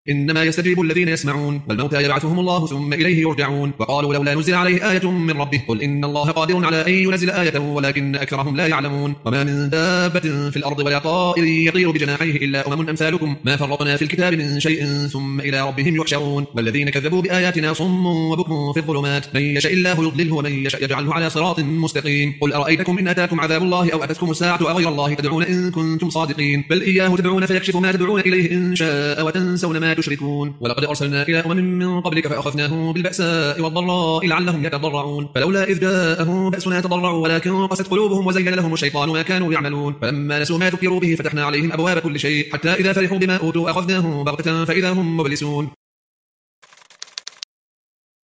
إنما يستجيب الذين يسمعون والموتى يبعثهم الله ثم إليه يرجعون وقالوا لولا نزل عليه آية من ربه قل إن الله قادر على أن ينزل آية ولكن أكثرهم لا يعلمون وما من دابة في الأرض ولا طائر يطير بجناحيه إلا أمم أمثالكم ما فرطنا في الكتاب من شيء ثم إلى ربهم يحشرون والذين كذبوا بآياتنا صم وبكم في الظلمات من يشاء الله يضلله ومن يشاء يجعله على صراط مستقيم قل أرأيتكم إن أتاكم عذاب الله أو أتتكم الساعة أغير الله تدعون إن كنتم صادقين بل إياه تدعون فيكشف ما تدعون إليه إن شاء وتنسون ما تشركون ولقد أرسلنا إلى أمم من قبلك فأخذناهم بالبأساء والضراء لعلهم يتضرعون فلولا إذ جاءهم بأسنا تضرعوا ولكن قست قلوبهم وزين لهم الشيطان ما كانوا يعملون فلما نسوا ما ذكروا به فتحنا عليهم أبواب كل شيء حتى إذا فرحوا بما أوتوا أخذناهم بغتة فإذا هم مبلسون